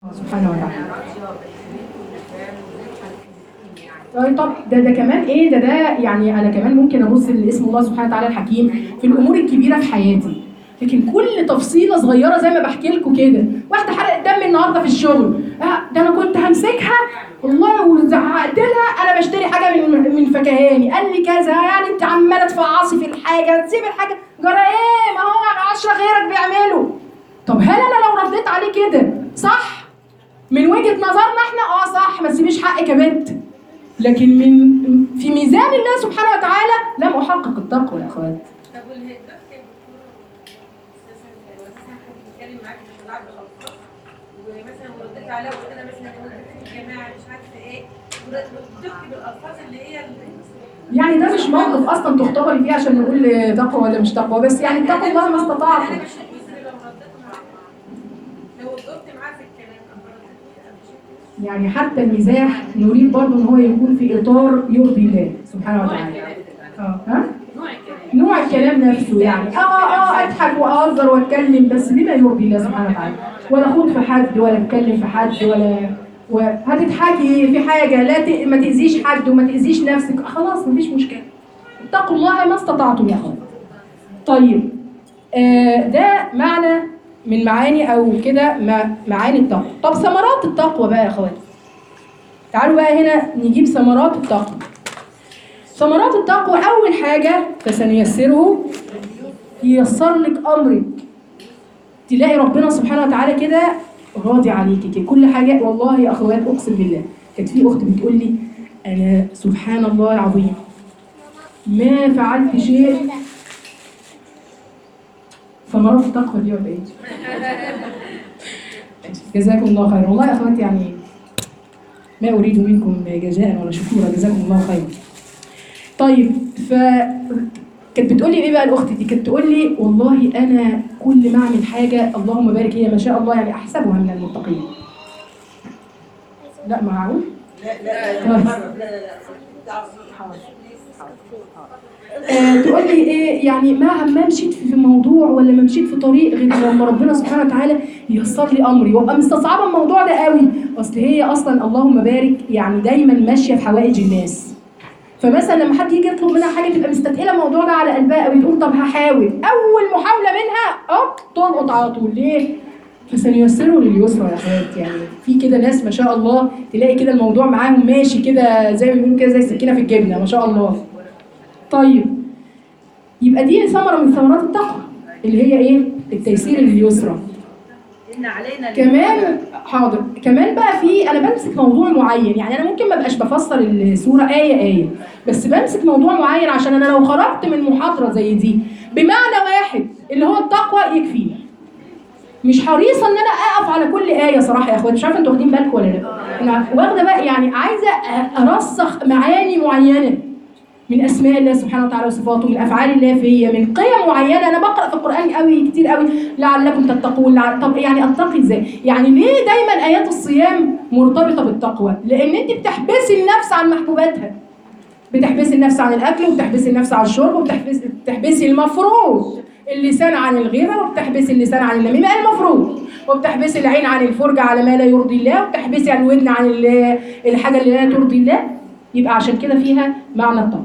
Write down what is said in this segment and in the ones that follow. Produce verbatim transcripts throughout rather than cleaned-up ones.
سبحانه وتعالى. طيب طب ده ده كمان ايه ده ده يعني انا كمان ممكن ابص لاسم الله سبحانه وتعالى الحكيم في الامور الكبيره في حياتي، لكن كل تفصيله صغيره زي ما بحكي لكم كده، واحده حرقت دم النهارده في الشغل، آه ده انا كنت همسكها والله وزعقت لها، انا بشتري حاجه من من فكهاني قال لي كذا، يعني انت عماله تفعصي في الحاجه تسيب الحاجه، جرى ايه؟ ما هو عشرة غيرك بيعملوا. طب هل انا لو رديت عليه كده صح؟ من وجهه نظرنا احنا اه صح، ما تسيبيش حقك يا بنت. لكن من في ميزان الله سبحانه وتعالى لم احقق التقوى يا اخوات. طب والهدف يا دكتور اساسا حد بيتكلم معاك في الشرع بخلصه ومثلا ورديت عليه وقلت انا مثلا قلت في الجماعه مش عارفه ايه وتكتب الالفاظ اللي هي يعني ده مش موقف اصلا تختبري فيه عشان نقول تقوى ولا مش تقوى، بس يعني اتقوا الله ما استطعتم. انا مش مثلا لو رديت معاه لو وقفت معاه في الكلام يعني حتى المزاح نريد برضه ان هو يكون في اطار يرضي الله سبحانه وتعالى. اه ها؟ نوع الكلام نفسه يعني اه اه اضحك واهزر واتكلم بس بما يرضي الله سبحانه وتعالى، ولا اخوض في حد ولا اتكلم في حد ولا وهتضحكي في حاجه لا ت... ما تاذيش حد وما تاذيش نفسك، خلاص مفيش مشكله. اتقوا الله ما استطعتم يا اخوان. طيب آه ده معنى من معاني او كده معاني التقوى. طب ثمرات التقوى بقى يا اخوان، تعالوا بقى هنا نجيب ثمرات التقوى. ثمرات التقوى اول حاجه فسنيسره ييسر لك امرك، تلاقي ربنا سبحانه وتعالى كده راضي عليكي كده كل حاجه. والله يا اخوات اقسم بالله كانت في اخت بتقول لي انا سبحان الله العظيم ما فعلت شيء. ثمرات التقوى دي ولا ايه؟ جزاكم الله خير. والله يا اخوات يعني ما اريد منكم جزاء ولا شكورا، جزاكم الله خير. طيب ف كانت بتقول لي ايه بقى الاخت دي؟ كانت تقول لي والله انا كل ما اعمل حاجه اللهم بارك هي ما شاء الله يعني احسبها من المتقين. لا معقول؟ لا لا لا آه تقول لي ايه يعني ما ما مشيت في موضوع ولا ما مشيت في طريق غير لما ربنا سبحانه وتعالى ييسر لي امري، وابقى مستصعبه الموضوع ده قوي. اصل هي اصلا اللهم بارك يعني دايما ماشيه في حوائج الناس، فمثلا لما حد يجي يطلب منها حاجه تبقى مستثقله الموضوع ده على قلبها قوي، تقول طب هحاول. اول محاوله منها اه تلقط على طول. ليه؟ فسنيسره لليسرى يا اخوات. يعني في كده ناس ما شاء الله تلاقي كده الموضوع معاهم ماشي كده زي ما بيقولوا كده زي السكينه في الجبنه ما شاء الله. طيب يبقى دي ثمره من ثمرات التقوى اللي هي ايه؟ التيسير لليسرى. إن علينا كمان حاضر كمان بقى في انا بمسك موضوع معين، يعني انا ممكن ما ابقاش بفسر السوره ايه ايه بس بمسك موضوع معين عشان انا لو خرجت من محاضره زي دي بمعنى واحد اللي هو التقوى يكفيني. مش حريصه ان انا اقف على كل ايه صراحه يا اخوات، مش عارفه انتوا واخدين بالكم ولا لا. انا واخده بقى يعني عايزه ارسخ معاني معينه من اسماء الله سبحانه وتعالى وصفاته، من افعال الله فيا، من قيم معينه. انا بقرا في القران قوي كتير قوي لعلكم تتقون. لعل... طب يعني اتقي ازاي؟ يعني ليه دايما ايات الصيام مرتبطه بالتقوى؟ لان انت بتحبسي النفس عن محبوباتها، بتحبسي النفس عن الاكل وبتحبسي النفس عن الشرب وبتحبسي بتحبسي المفروض اللسان عن الغيبه وبتحبسي اللسان عن النميمه المفروض، وبتحبسي العين عن الفرجه على ما لا يرضي الله، وبتحبسي الودن عن الحاجه اللي لا ترضي الله. يبقى عشان كده فيها معنى التقوى.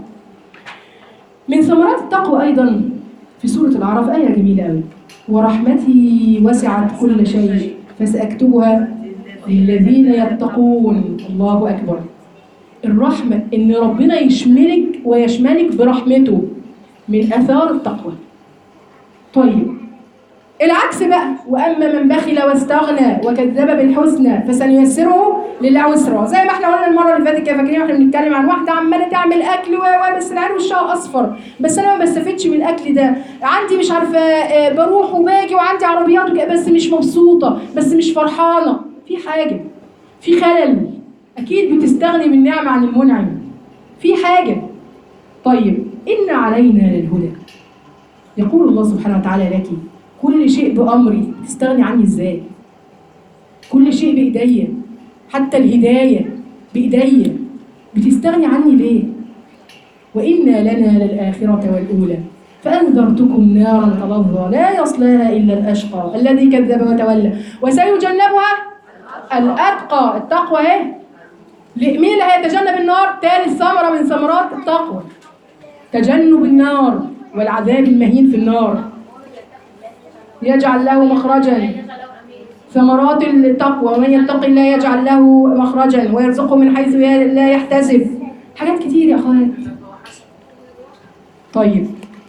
من ثمرات التقوى أيضا في سورة الأعراف آية جميلة أوي، ورحمتي وسعت كل شيء فسأكتبها للذين يتقون. الله أكبر. الرحمة إن ربنا يشملك ويشملك برحمته من آثار التقوى. طيب العكس بقى، وأما من بخل واستغنى وكذب بالحسنى فسنيسره للعسرى. زي ما احنا قلنا المره اللي فاتت كده، فاكرين احنا بنتكلم عن واحده عماله تعمل اكل بس العين وشها اصفر، بس انا ما بستفدش من الاكل ده، عندي مش عارفه بروح وباجي وعندي عربيات بس مش مبسوطه، بس مش فرحانه، في حاجه، في خلل، اكيد بتستغني من نعمه عن المنعم، في حاجه. طيب ان علينا للهدى. يقول الله سبحانه وتعالى لك كل شيء بأمري، تستغني عني ازاي؟ كل شيء بإيديا، حتى الهداية بإيديا، بتستغني عني ليه؟ وإنا لنا للآخرة والأولى فأنذرتكم نارا تلظى لا يصلاها إلا الأشقى الذي كذب وتولى وسيجنبها الاتقى، التقوى اهي. مين اللي هيتجنب النار؟ ثالث ثمره من ثمرات التقوى، تجنب النار والعذاب المهين في النار. يجعل له مخرجا، ثمرات التقوى، ومن يتق الله يجعل له مخرجا ويرزقه من حيث لا يحتسب. حاجات كتير يا اخوات. طيب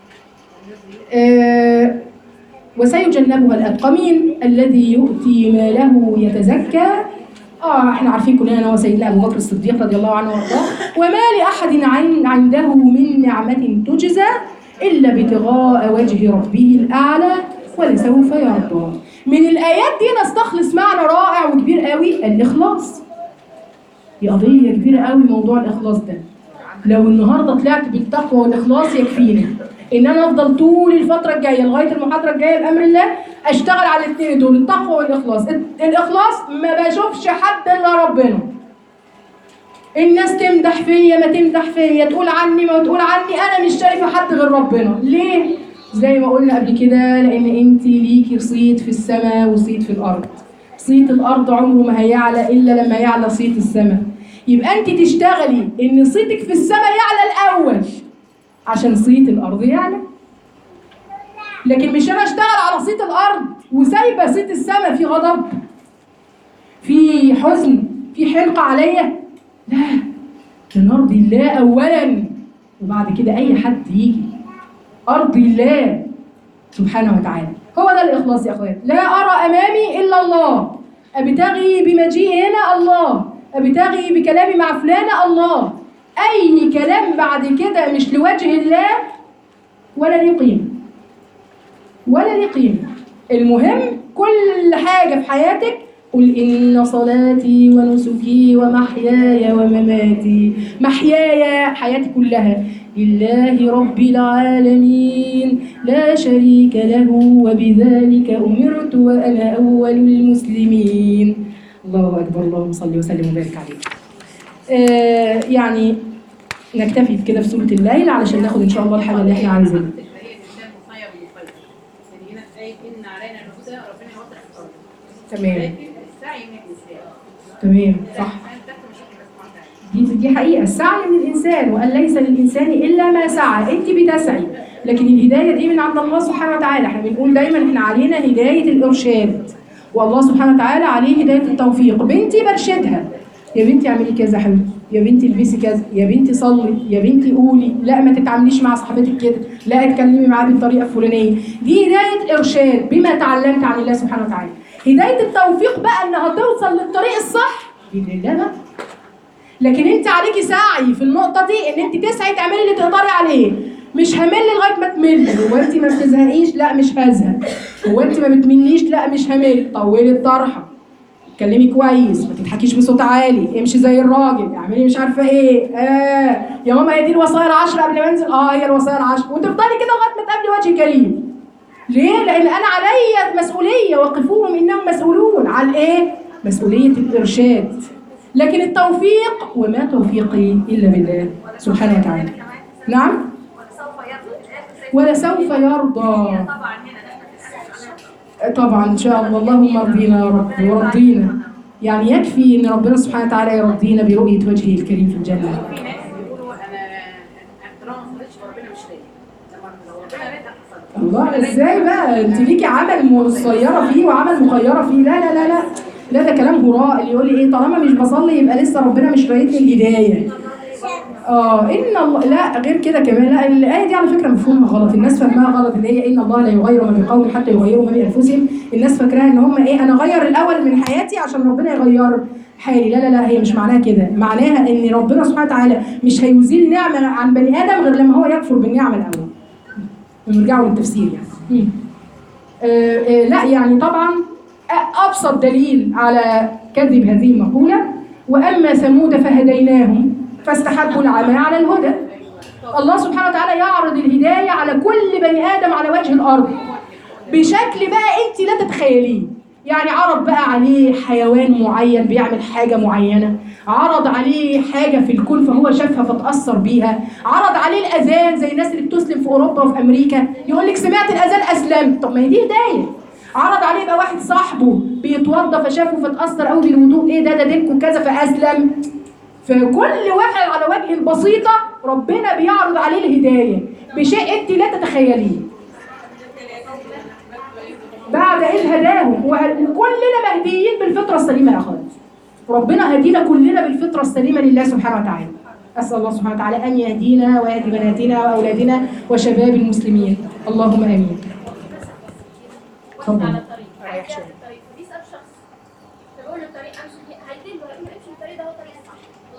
آه وسيجنبها الاتقى. مين الذي يؤتي ماله يتزكى؟ اه احنا عارفين كلنا ان هو سيدنا ابو بكر الصديق رضي الله عنه وارضاه. وما لاحد عنده من نعمه تجزى الا ابتغاء وجه ربه الاعلى ولسوف يرضى. من الايات دي نستخلص معنى رائع وكبير قوي، الاخلاص. دي قضيه كبيره قوي موضوع الاخلاص ده. لو النهارده طلعت بالتقوى والاخلاص يكفينا ان انا افضل طول الفتره الجايه لغايه المحاضره الجايه بامر الله اشتغل على الاثنين دول، التقوى والاخلاص. الاخلاص ما بشوفش حد الا ربنا. الناس تمدح فيا ما تمدح فيا، تقول عني ما تقول عني، انا مش شايفه حد غير ربنا. ليه؟ زي ما قلنا قبل كده، لان انت ليكي صيت في السماء وصيت في الارض. صيت الارض عمره ما هيعلى الا لما يعلى صيت السماء. يبقى انت تشتغلي ان صيتك في السماء يعلى الاول عشان صيت الارض يعلى. لكن مش انا اشتغل على صيت الارض وسايبه صيت السماء في غضب، في حزن، في حنقه عليا. لا، نرضي الله اولا وبعد كده اي حد يجي. ارضي الله سبحانه وتعالى. هو ده الاخلاص يا اخوات. لا ارى امامي الا الله، ابتغي بمجيئي هنا الله، ابتغي بكلامي مع فلانه الله. اي كلام بعد كده مش لوجه الله ولا ليه قيمه ولا ليه قيمه. المهم كل حاجه في حياتك قل إن صلاتي ونسكي ومحياي ومماتي، محياي حياتي كلها لله رب العالمين لا شريك له وبذلك أمرت وأنا أول المسلمين. الله أكبر، اللهم صل وسلم وبارك عليه. آه يعني نكتفي كده في سورة الليل علشان ناخد إن شاء الله الحاجة اللي احنا عايزينها. تمام تمام صح. دي دي حقيقة، السعي من الإنسان، وأن ليس للإنسان إلا ما سعى. أنت بتسعي، لكن الهداية دي من عند الله سبحانه وتعالى. احنا بنقول دايما احنا علينا هداية الإرشاد، والله سبحانه وتعالى عليه هداية التوفيق. بنتي برشدها، يا بنتي اعملي كذا حلو، يا بنتي البسي كذا، يا بنتي صلي، يا بنتي قولي، لا ما تتعامليش مع صاحبتك كده، لا اتكلمي معاها بالطريقة الفلانية. دي هداية إرشاد بما تعلمت عن الله سبحانه وتعالى. هداية التوفيق بقى انها توصل للطريق الصح بإذن الله بقى. لكن انت عليكي سعي في النقطة دي، ان انت تسعي تعملي اللي تقدري عليه. مش همل لغاية ما تملي. هو انت ما بتزهقيش؟ لا مش هزهق. هو انت ما بتمليش؟ لا مش همل. طولي الطرحة، اتكلمي كويس، ما تضحكيش بصوت عالي، امشي زي الراجل، اعملي مش عارفة ايه. اه يا ماما هي دي الوصايا العشرة قبل ما انزل؟ اه هي الوصايا العشرة، وتفضلي كده لغاية ما تقابلي وجه كريم. ليه؟ لأن أنا علي مسؤولية، وقفوهم إنهم مسؤولون. على إيه؟ مسؤولية الإرشاد. لكن التوفيق وما توفيقي إلا بالله سبحانه وتعالى. نعم؟ ولسوف يرضى. طبعا إن شاء الله. اللهم ارضينا يا رب ورضينا. يعني يكفي إن ربنا سبحانه وتعالى يرضينا برؤية وجهه الكريم في الجنة. في ناس بيقولوا أنا طالما ما صليتش فربنا مش راضي. الله، ازاي بقى؟ انت ليكي عمل مسيره فيه وعمل مخيره فيه. لا لا لا لا لا، ده كلام هراء. اللي يقول لي ايه طالما مش بصلي يبقى لسه ربنا مش رايدني الهدايه. اه ان الله، لا غير كده كمان. لا الايه دي على فكره مفهومها غلط، الناس فاهماها غلط. اللي هي ان الله لا يغير ما بقوم حتى يغيروا ما بانفسهم. الناس فاكراها ان هم ايه، انا اغير الاول من حياتي عشان ربنا يغير حالي. لا لا لا، هي مش معناها كده. معناها ان ربنا سبحانه وتعالى مش هيزيل نعمه عن بني ادم غير لما هو يكفر بالنعمه الاول. نرجعوا للتفسير يعني. آه آه لا يعني طبعا ابسط دليل على كذب هذه المقوله: واما ثمود فهديناهم فاستحبوا العمى على الهدى. الله سبحانه وتعالى يعرض الهدايه على كل بني ادم على وجه الارض بشكل بقى انت لا تتخيليه. يعني عرض بقى عليه حيوان معين بيعمل حاجة معينة، عرض عليه حاجة في الكون فهو شافها فتأثر بيها، عرض عليه الأذان زي الناس اللي بتسلم في أوروبا وفي أمريكا يقول لك سمعت الأذان أسلمت. طب ما هي دي هداية. عرض عليه بقى واحد صاحبه بيتوضى فشافه فتأثر قوي بالوضوء ايه ده ده دينكم كذا فاسلم. فكل واحد على وجه البسيطه ربنا بيعرض عليه الهدايه بشيء انت لا تتخيليه. بعد اذ هداهم، وكلنا مهديين بالفطره السليمه يا اخوات. ربنا هدينا كلنا بالفطره السليمه لله سبحانه وتعالى. اسال الله سبحانه وتعالى ان يهدينا ويهدي بناتنا واولادنا وشباب المسلمين، اللهم امين. واحد على الطريق رايح شغل الطريق فبيسال شخص فبقول له الطريق امشي هيدل له يقول امشي الطريق ده هو طريق الصح هو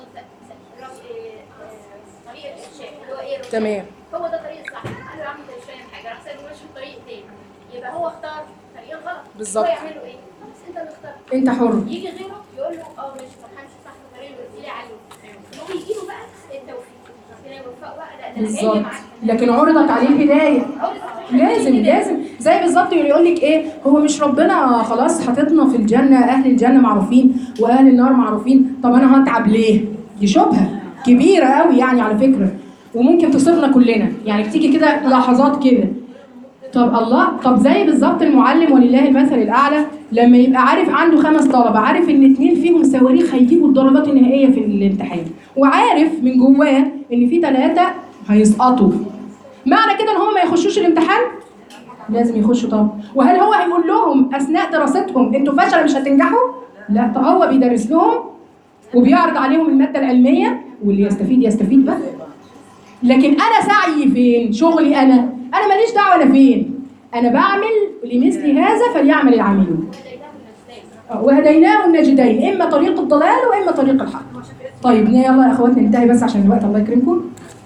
طريق الارشاد اللي هو ايه تمام. هو ده طريق الصح. قال له يا عم انت مش فاهم حاجه راح ساله ماشي في طريق تاني يبقى هو اختار طريق غلط. بالظبط. هو يعمل له ايه؟ بس انت اللي اخترت. انت حر. يجي غيره يقول له اه ماشي طب همشي صح في الطريق اللي قلت لي عليه هو يجي له بقى التوفيق ربنا يوفقه بقى لا ده انا جاي بالظبط. معاك لكن عرضت عليه الهدايه. لازم لازم زي بالظبط يقول لك ايه، هو مش ربنا خلاص حاططنا في الجنه، اهل الجنه معروفين واهل النار معروفين، طب انا هتعب ليه؟ دي شبهه كبيره قوي يعني على فكره، وممكن تصيبنا كلنا، يعني بتيجي كده لحظات كده. طب الله، طب زي بالظبط المعلم ولله المثل الاعلى لما يبقى عارف عنده خمس طلبه، عارف ان اتنين فيهم صواريخ هيجيبوا الدرجات النهائيه في الامتحان، وعارف من جواه ان في ثلاثه هيسقطوا. معنى كده ان هم ما يخشوش الامتحان؟ لازم يخشوا طبعا. وهل هو هيقول لهم اثناء دراستهم انتوا فشل مش هتنجحوا؟ لا، طب هو بيدرس لهم وبيعرض عليهم الماده العلميه، واللي يستفيد يستفيد بقى. لكن انا سعيي فين؟ شغلي انا، انا ماليش دعوه انا فين. انا بعمل لمثل هذا فليعمل العاملون. وهديناه النجدين، اما طريق الضلال واما طريق الحق. طيب يلا يا اخواتنا ننتهي بس عشان الوقت الله يكرمكم.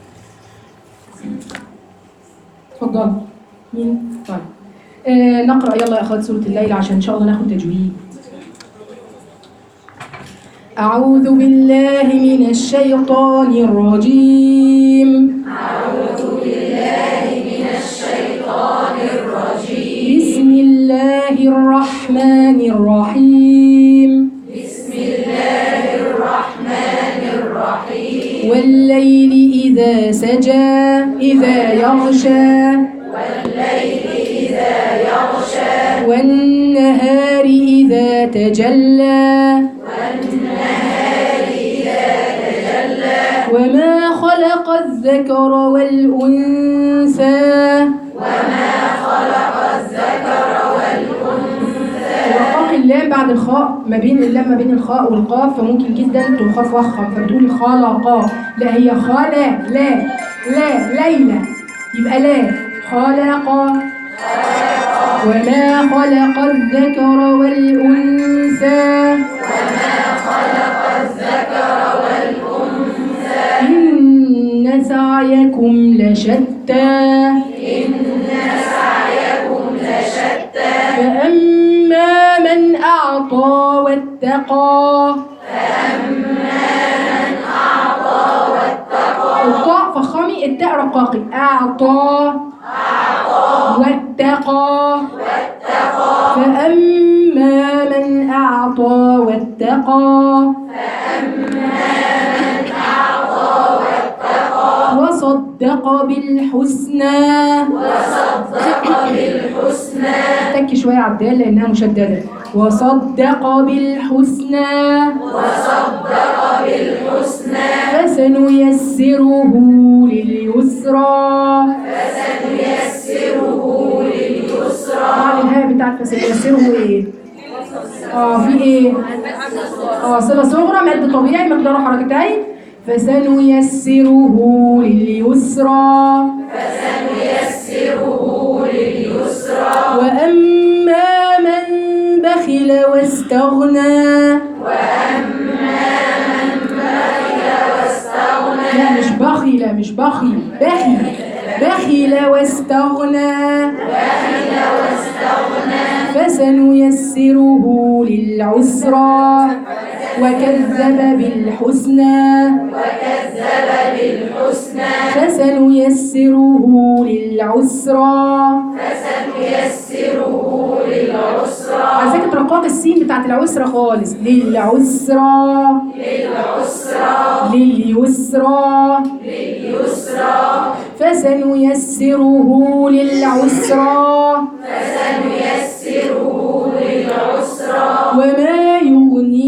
اتفضلوا. مين؟ طيب. آه نقرأ يلا يا أخوات سورة الليل عشان إن شاء الله ناخد تجويد. أعوذ بالله من الشيطان الرجيم. أعوذ بالله من الشيطان الرجيم. بسم الله الرحمن الرحيم. بسم الله الرحمن الرحيم. والليل إذا سجى إذا يغشى والليل إذا يغشى. والنهار إذا تجلى والنهار إذا تجلى. وما خلق الذكر والأنثى وما خلق الذكر والأنثى. رقاق اللام بعد الخاء، ما بين اللام ما بين الخاء والقاف، فممكن جدا تخاف وخم فبتقولي خلقا، لا هي خلا لا لا ليلى يبقى لا خلقا. وما خلق الذكر والأنثى. وما خلق الذكر والأنثى. إن سعيكم لشتى. إن سعيكم لشتى. فأما من أعطى واتقى. فأما من أعطى واتقى. الطاء فخامي، التاء رقاقي. أعطى واتقى. فأما من أعطى واتقى. وصدق بالحسنى. وصدق بالحسنى. تكي شوية على الدال لأنها مشددة. وصدق بالحسنى. وصدق بالحسنى. فسنيسره لليسرى. فسنيسره لليسرى. بعد الهاء بتاعت فسنيسره ايه؟ اه في ايه؟ اه صلة صغرى مد طبيعي مقداره حركتين. فسنيسره لليسرى. فسنيسره لليسرى. وأما من بخل واستغنى. وأما من بخل واستغنى. لا مش بخل مش بخل بخل بخل واستغنى. بخل واستغنى. فسنيسره للعسرى. وكذب بالحسنى. وكذب بالحسنى. فسنيسره للعسرى. فسنيسره للعسرى. عايزاك ترقق السين بتاعت العسرى خالص. للعسرى. للعسرى. لليسرى. لليسرى. فسنيسره للعسرى. فسنيسره للعسرى. وما يغني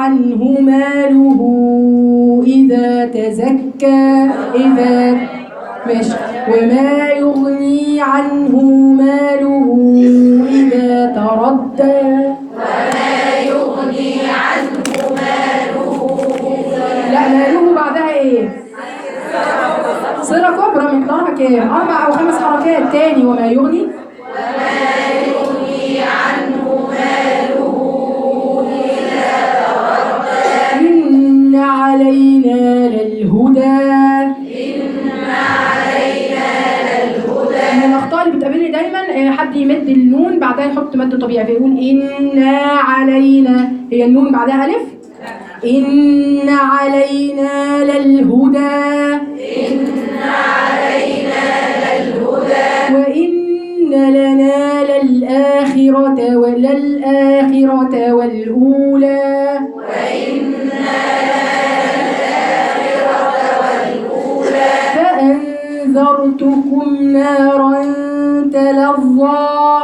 عنه ماله إذا تزكى إذا ماشي وما يغني عنه ماله إذا تردى وما يغني عنه ماله لا ماله بعدها ايه؟ صلة كبرى مقدارها كام؟ أربع أو خمس حركات تاني وما يغني وما يغني عنه ماله إذا تردى إن علينا للهدى إن علينا للهدى. من الأخطاء اللي بتقابلني دايما آه، حد يمد النون بعدها يحط مد طبيعي فيقول إنا علينا، هي النون بعدها ألف؟ إن علينا للهدى إن علينا للهدى. وإن لنا للآخرة وللآخرة والأولى وإن لنا للآخرة والأولى. فأنذرتكم نارا تلظى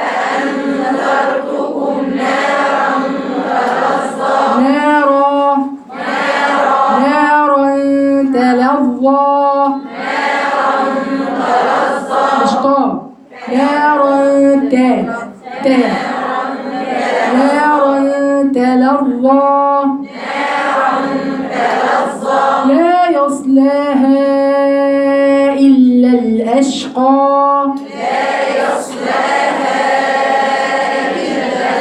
فأنذرتكم نارا تلظى. نارا نارا تلظى مش طا نارا تا تا نارا تلظى لا يصلاها إلا الأشقى